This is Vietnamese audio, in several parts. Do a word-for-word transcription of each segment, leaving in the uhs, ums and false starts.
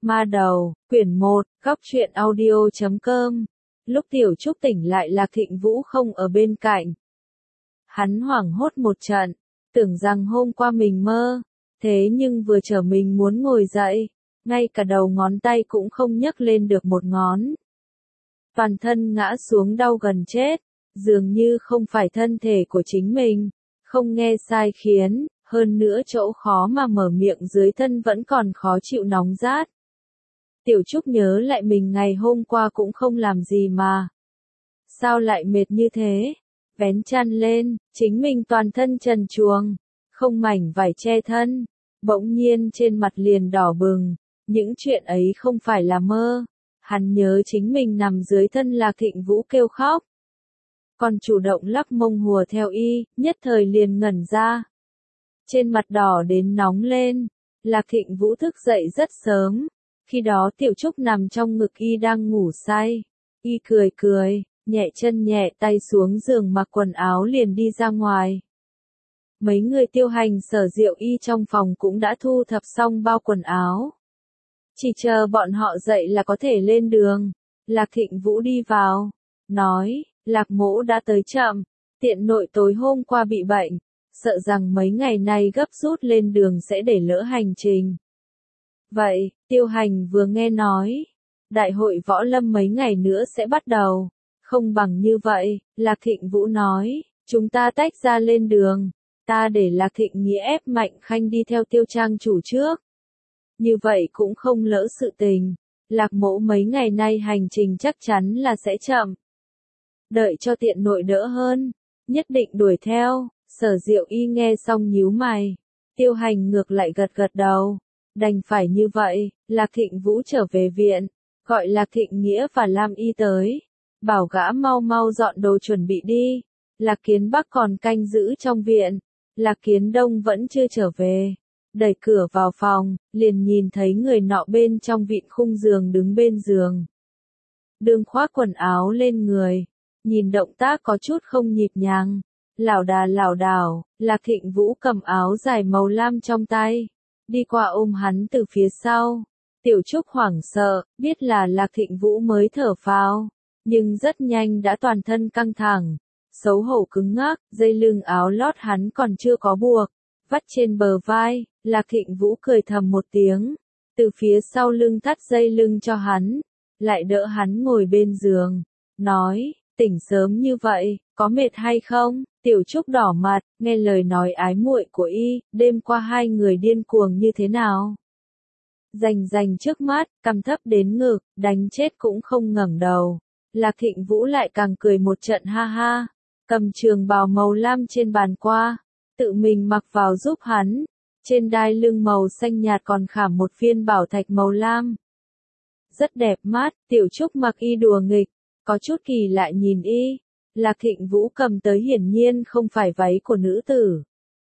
Ma đầu, quyển một, góc truyện audio chấm com. Lúc Tiểu Trúc tỉnh lại Lạc Thịnh Vũ không ở bên cạnh. Hắn hoảng hốt một trận, tưởng rằng hôm qua mình mơ, thế nhưng vừa trở mình muốn ngồi dậy, ngay cả đầu ngón tay cũng không nhấc lên được một ngón. Toàn thân ngã xuống đau gần chết, dường như không phải thân thể của chính mình, không nghe sai khiến, hơn nữa chỗ khó mà mở miệng dưới thân vẫn còn khó chịu nóng rát. Tiểu Trúc nhớ lại mình ngày hôm qua cũng không làm gì mà. Sao lại mệt như thế? Vén chăn lên, chính mình toàn thân trần truồng, không mảnh vải che thân, bỗng nhiên trên mặt liền đỏ bừng, những chuyện ấy không phải là mơ. Hắn nhớ chính mình nằm dưới thân Lạc Thịnh Vũ kêu khóc. Còn chủ động lắc mông hùa theo y, nhất thời liền ngẩn ra. Trên mặt đỏ đến nóng lên, Lạc Thịnh Vũ thức dậy rất sớm. Khi đó Tiểu Trúc nằm trong ngực y đang ngủ say. Y cười cười, nhẹ chân nhẹ tay xuống giường mặc quần áo liền đi ra ngoài. Mấy người Tiêu Hành Sở Diệu Y trong phòng cũng đã thu thập xong bao quần áo. Chỉ chờ bọn họ dậy là có thể lên đường. Lạc Thịnh Vũ đi vào, nói, Lạc mỗ đã tới chậm, tiện nội tối hôm qua bị bệnh, sợ rằng mấy ngày nay gấp rút lên đường sẽ để lỡ hành trình. Vậy, Tiêu Hành vừa nghe nói, đại hội võ lâm mấy ngày nữa sẽ bắt đầu, không bằng như vậy, Lạc Thịnh Vũ nói, chúng ta tách ra lên đường, ta để Lạc Thịnh Nghĩa ép Mạnh Khanh đi theo Tiêu Trang chủ trước. Như vậy cũng không lỡ sự tình, Lạc mỗ mấy ngày nay hành trình chắc chắn là sẽ chậm. Đợi cho tiện nội đỡ hơn, nhất định đuổi theo. Sở Diệu Y nghe xong nhíu mày, Tiêu Hành ngược lại gật gật đầu. Đành phải như vậy, Lạc Thịnh Vũ trở về viện, gọi Lạc Thịnh Nghĩa và Lam Y tới, bảo gã mau mau dọn đồ chuẩn bị đi. Lạc Kiến Bắc còn canh giữ trong viện, Lạc Kiến Đông vẫn chưa trở về. Đẩy cửa vào phòng, liền nhìn thấy người nọ bên trong vịn khung giường đứng bên giường. Đường khoác quần áo lên người, nhìn động tác có chút không nhịp nhàng, lảo đà lảo đảo. Lạc Thịnh Vũ cầm áo dài màu lam trong tay, đi qua ôm hắn từ phía sau. Tiểu Trúc hoảng sợ, biết là Lạc Thịnh Vũ mới thở phào, nhưng rất nhanh đã toàn thân căng thẳng, xấu hổ cứng ngắc, dây lưng áo lót hắn còn chưa có buộc, vắt trên bờ vai. Lạc Thịnh Vũ cười thầm một tiếng, từ phía sau lưng thắt dây lưng cho hắn, lại đỡ hắn ngồi bên giường, nói, tỉnh sớm như vậy, có mệt hay không? Tiểu Trúc đỏ mặt, nghe lời nói ái muội của y, đêm qua hai người điên cuồng như thế nào? Rành rành trước mắt, cằm thấp đến ngực, đánh chết cũng không ngẩng đầu. Lạc Thịnh Vũ lại càng cười một trận ha ha, cầm trường bào màu lam trên bàn qua, tự mình mặc vào giúp hắn. Trên đai lưng màu xanh nhạt còn khảm một viên bảo thạch màu lam. Rất đẹp mắt, Tiểu Trúc mặc y đùa nghịch, có chút kỳ lạ nhìn y. Lạc Thịnh Vũ cầm tới hiển nhiên không phải váy của nữ tử.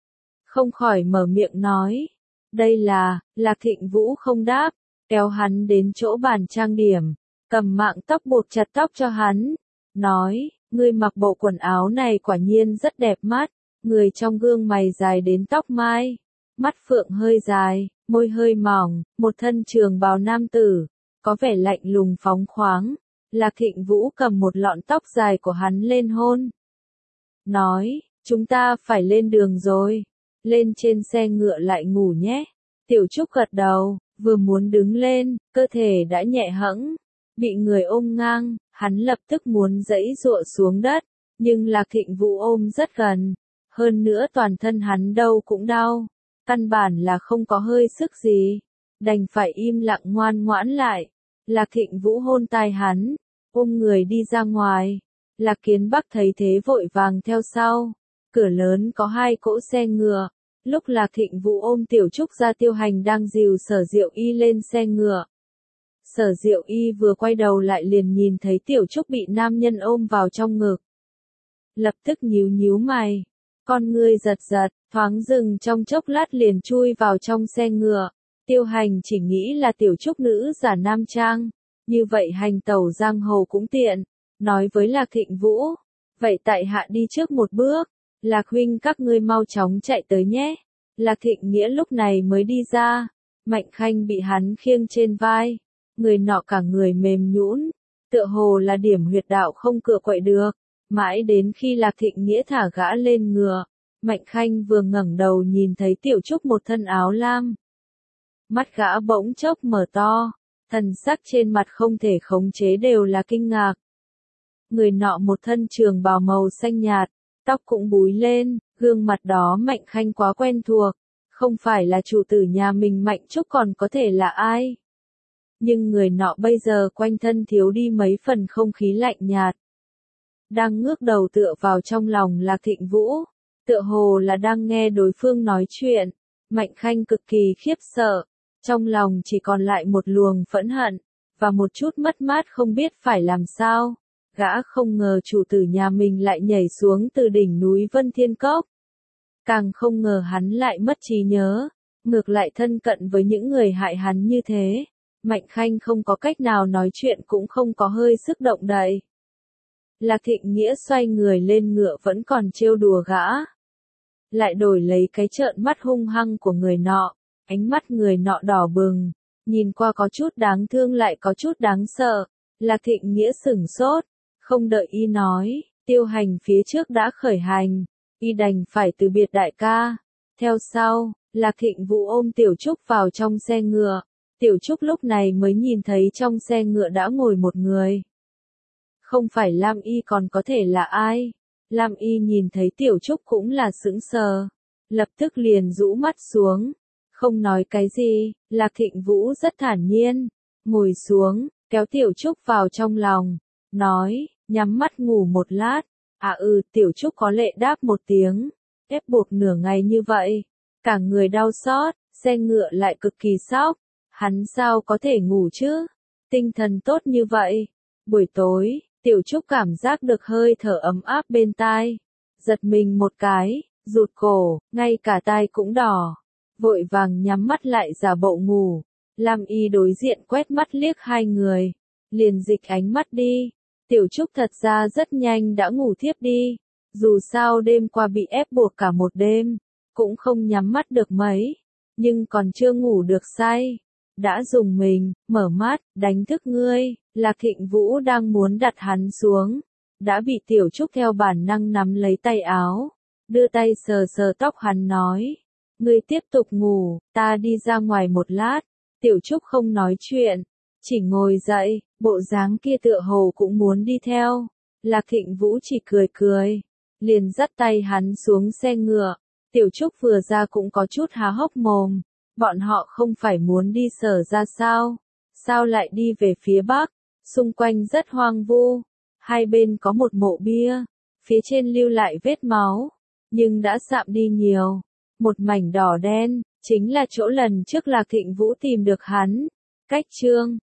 Không khỏi mở miệng nói, đây là, Lạc Thịnh Vũ không đáp, kéo hắn đến chỗ bàn trang điểm, cầm mạng tóc buộc chặt tóc cho hắn, nói, ngươi mặc bộ quần áo này quả nhiên rất đẹp mắt, người trong gương mày dài đến tóc mai, mắt phượng hơi dài, môi hơi mỏng, một thân trường bào nam tử, có vẻ lạnh lùng phóng khoáng. Lạc Thịnh Vũ cầm một lọn tóc dài của hắn lên hôn. Nói, chúng ta phải lên đường rồi. Lên trên xe ngựa lại ngủ nhé. Tiểu Trúc gật đầu, vừa muốn đứng lên, cơ thể đã nhẹ hẫng. Bị người ôm ngang, hắn lập tức muốn giãy giụa xuống đất. Nhưng Lạc Thịnh Vũ ôm rất gần. Hơn nữa toàn thân hắn đâu cũng đau. Căn bản là không có hơi sức gì. Đành phải im lặng ngoan ngoãn lại. Lạc Thịnh Vũ hôn tai hắn, ôm người đi ra ngoài. Lạc Kiến Bắc thấy thế vội vàng theo sau. Cửa lớn có hai cỗ xe ngựa. Lúc Lạc Thịnh Vũ ôm Tiểu Trúc ra, Tiêu Hành đang dìu Sở Diệu Y lên xe ngựa. Sở Diệu Y vừa quay đầu lại liền nhìn thấy Tiểu Trúc bị nam nhân ôm vào trong ngực. Lập tức nhíu nhíu mày, con ngươi giật giật, thoáng dừng trong chốc lát liền chui vào trong xe ngựa. Tiêu Hành chỉ nghĩ là Tiểu Trúc nữ giả nam trang, như vậy hành tẩu giang hồ cũng tiện, nói với Lạc Thịnh Vũ, vậy tại hạ đi trước một bước, Lạc huynh các ngươi mau chóng chạy tới nhé. Lạc Thịnh Nghĩa lúc này mới đi ra, Mạnh Khanh bị hắn khiêng trên vai, người nọ cả người mềm nhũn, tựa hồ là điểm huyệt đạo không cựa quậy được, mãi đến khi Lạc Thịnh Nghĩa thả gã lên ngựa, Mạnh Khanh vừa ngẩng đầu nhìn thấy Tiểu Trúc một thân áo lam. Mắt gã bỗng chốc mở to, thần sắc trên mặt không thể khống chế đều là kinh ngạc. Người nọ một thân trường bào màu xanh nhạt, tóc cũng búi lên, gương mặt đó Mạnh Khanh quá quen thuộc, không phải là chủ tử nhà mình Mạnh Trúc còn có thể là ai. Nhưng người nọ bây giờ quanh thân thiếu đi mấy phần không khí lạnh nhạt. Đang ngước đầu tựa vào trong lòng Lạc Thịnh Vũ, tựa hồ là đang nghe đối phương nói chuyện, Mạnh Khanh cực kỳ khiếp sợ, trong lòng chỉ còn lại một luồng phẫn hận, và một chút mất mát không biết phải làm sao. Gã không ngờ chủ tử nhà mình lại nhảy xuống từ đỉnh núi Vân Thiên Cốc. Càng không ngờ hắn lại mất trí nhớ, ngược lại thân cận với những người hại hắn như thế. Mạnh Khanh không có cách nào nói chuyện cũng không có hơi sức động đậy. Lạc Thịnh Nghĩa xoay người lên ngựa vẫn còn trêu đùa gã. Lại đổi lấy cái trợn mắt hung hăng của người nọ, ánh mắt người nọ đỏ bừng, nhìn qua có chút đáng thương lại có chút đáng sợ. Lạc Thịnh Nghĩa sửng sốt, không đợi y nói, Tiêu Hành phía trước đã khởi hành, y đành phải từ biệt đại ca. Theo sau, Lạc Thịnh Vũ ôm Tiểu Trúc vào trong xe ngựa. Tiểu Trúc lúc này mới nhìn thấy trong xe ngựa đã ngồi một người. Không phải Lam Y còn có thể là ai? Lam Y nhìn thấy Tiểu Trúc cũng là sững sờ, lập tức liền rũ mắt xuống, không nói cái gì. Lạc Thịnh Vũ rất thản nhiên, ngồi xuống, kéo Tiểu Trúc vào trong lòng, nói, nhắm mắt ngủ một lát. À ừ, Tiểu Trúc có lệ đáp một tiếng, ép buộc nửa ngày như vậy, cả người đau xót, xe ngựa lại cực kỳ sóc, hắn sao có thể ngủ chứ? Tinh thần tốt như vậy. Buổi tối, Tiểu Trúc cảm giác được hơi thở ấm áp bên tai, giật mình một cái, rụt cổ, ngay cả tai cũng đỏ, vội vàng nhắm mắt lại giả bộ ngủ. Lam Y đối diện quét mắt liếc hai người, liền dịch ánh mắt đi. Tiểu Trúc thật ra rất nhanh đã ngủ thiếp đi, dù sao đêm qua bị ép buộc cả một đêm, cũng không nhắm mắt được mấy, nhưng còn chưa ngủ được say. Đã dùng mình, mở mắt, đánh thức ngươi. Lạc Thịnh Vũ đang muốn đặt hắn xuống, đã bị Tiểu Trúc theo bản năng nắm lấy tay áo, đưa tay sờ sờ tóc hắn nói, ngươi tiếp tục ngủ, ta đi ra ngoài một lát. Tiểu Trúc không nói chuyện, chỉ ngồi dậy, bộ dáng kia tựa hồ cũng muốn đi theo. Lạc Thịnh Vũ chỉ cười cười, liền dắt tay hắn xuống xe ngựa. Tiểu Trúc vừa ra cũng có chút há hốc mồm, bọn họ không phải muốn đi Sở ra sao? Sao lại đi về phía bắc? Xung quanh rất hoang vu, hai bên có một mộ bia, phía trên lưu lại vết máu, nhưng đã sạm đi nhiều. Một mảnh đỏ đen, chính là chỗ lần trước Lạc Thịnh Vũ tìm được hắn. Cách chương